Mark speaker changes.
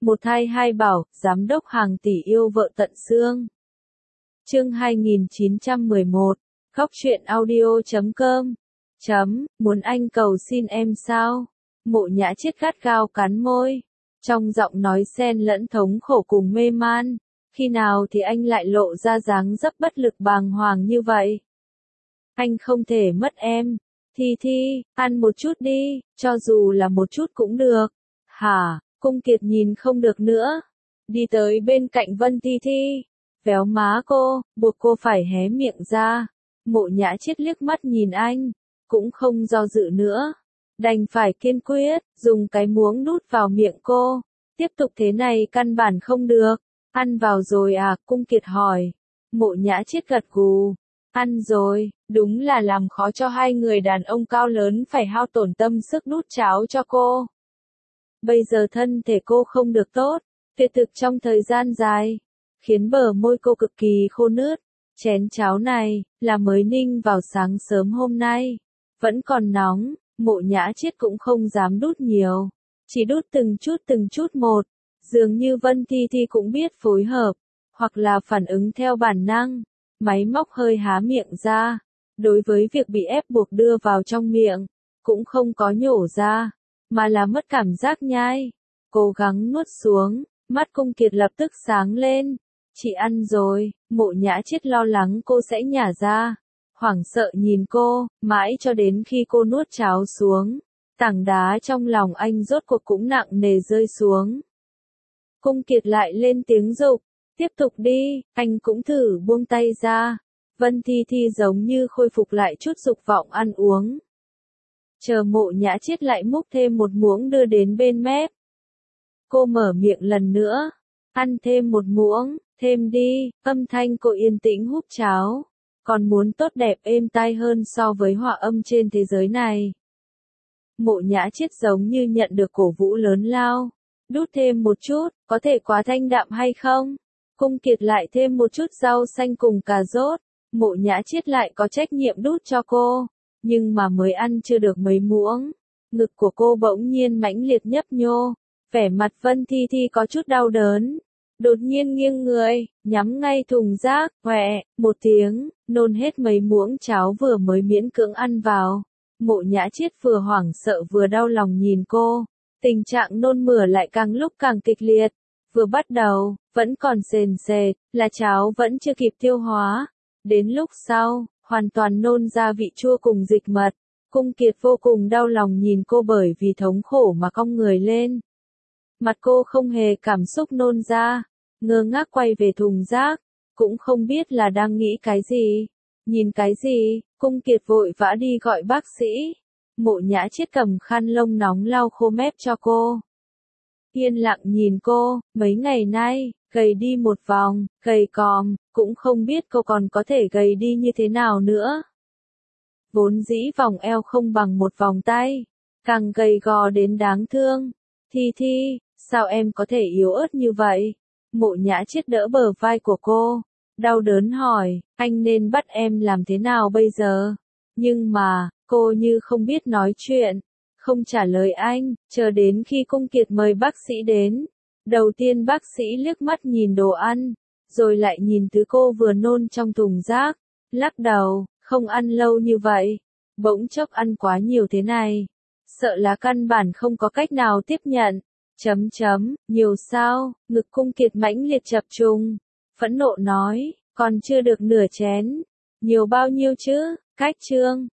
Speaker 1: Một thai hai bảo, giám đốc hàng tỷ yêu vợ tận xương. Chương 2911, Khóc chuyện audio.com. Muốn anh cầu xin em sao? Mộ Nhã Chiết gắt gao cắn môi. Trong giọng nói xen lẫn thống khổ cùng mê man. Khi nào thì anh lại lộ ra dáng dấp bất lực bàng hoàng như vậy? Anh không thể mất em. Thi, ăn một chút đi, cho dù là một chút cũng được. Hả? Cung Kiệt nhìn không được nữa. Đi tới bên cạnh Vân Thi, véo má cô, buộc cô phải hé miệng ra. Mộ Nhã Chiết liếc mắt nhìn anh, cũng không do dự nữa. Đành phải kiên quyết, dùng cái muỗng đút vào miệng cô. Tiếp tục thế này căn bản không được. Ăn vào rồi à? Cung Kiệt hỏi. Mộ Nhã Chiết gật gù. Ăn rồi, đúng là làm khó cho hai người đàn ông cao lớn phải hao tổn tâm sức đút cháo cho cô. Bây giờ thân thể cô không được tốt, tuyệt thực trong thời gian dài, khiến bờ môi cô cực kỳ khô nướt. Chén cháo này, là mới ninh vào sáng sớm hôm nay, vẫn còn nóng. Mộ Nhã Chiết cũng không dám đút nhiều, chỉ đút từng chút một. Dường như Vân Thi cũng biết phối hợp, hoặc là phản ứng theo bản năng, máy móc hơi há miệng ra. Đối với việc bị ép buộc đưa vào trong miệng, cũng không có nhổ ra, mà là mất cảm giác nhai. Cố gắng nuốt xuống, mắt Cung Kiệt lập tức sáng lên. Chị ăn rồi. Mộ Nhã Chiết lo lắng cô sẽ nhả ra, hoảng sợ nhìn cô, mãi cho đến khi cô nuốt cháo xuống. Tảng đá trong lòng anh rốt cuộc cũng nặng nề rơi xuống. Cung Kiệt lại lên tiếng giục, tiếp tục đi. Anh cũng thử buông tay ra. Vân Thi giống như khôi phục lại chút dục vọng ăn uống. Chờ Mộ Nhã Chiết lại múc thêm một muỗng đưa đến bên mép. Cô mở miệng lần nữa. Ăn thêm một muỗng, thêm đi. Âm thanh cô yên tĩnh húp cháo. Còn muốn tốt đẹp êm tai hơn so với hòa âm trên thế giới này. Mộ Nhã Chiết giống như nhận được cổ vũ lớn lao. Đút thêm một chút, có thể quá thanh đạm hay không? Cung Kiệt lại thêm một chút rau xanh cùng cà rốt. Mộ Nhã Chiết lại có trách nhiệm đút cho cô. Nhưng mà mới ăn chưa được mấy muỗng, ngực của cô bỗng nhiên mãnh liệt nhấp nhô. Vẻ mặt Vân Thi có chút đau đớn. Đột nhiên nghiêng người, nhắm ngay thùng rác, quẹ, một tiếng, nôn hết mấy muỗng cháo vừa mới miễn cưỡng ăn vào. Mộ Nhã Chiết vừa hoảng sợ vừa đau lòng nhìn cô. Tình trạng nôn mửa lại càng lúc càng kịch liệt. Vừa bắt đầu, vẫn còn sền sệt, là cháo vẫn chưa kịp tiêu hóa. Đến lúc sau, hoàn toàn nôn ra vị chua cùng dịch mật. Cung Kiệt vô cùng đau lòng nhìn cô bởi vì thống khổ mà cong người lên. Mặt cô không hề cảm xúc nôn ra, ngơ ngác quay về thùng rác, cũng không biết là đang nghĩ cái gì, nhìn cái gì. Cung Kiệt vội vã đi gọi bác sĩ. Mộ Nhã Chiết cầm khăn lông nóng lau khô mép cho cô. Yên lặng nhìn cô, mấy ngày nay, gầy đi một vòng, gầy còm, cũng không biết cô còn có thể gầy đi như thế nào nữa. Vốn dĩ vòng eo không bằng một vòng tay, càng gầy gò đến đáng thương. Thi, sao em có thể yếu ớt như vậy? Mộ Nhã Chiết đỡ bờ vai của cô, đau đớn hỏi, anh nên bắt em làm thế nào bây giờ? Nhưng mà, cô như không biết nói chuyện, không trả lời anh, chờ đến khi Cung Kiệt mời bác sĩ đến. Đầu tiên bác sĩ liếc mắt nhìn đồ ăn, rồi lại nhìn thứ cô vừa nôn trong thùng rác, lắc đầu, không ăn lâu như vậy, bỗng chốc ăn quá nhiều thế này, sợ là căn bản không có cách nào tiếp nhận. Nhiều sao? Ngực Cung Kiệt mãnh liệt chập trùng, phẫn nộ nói, còn chưa được nửa chén, nhiều bao nhiêu chứ? Cách chương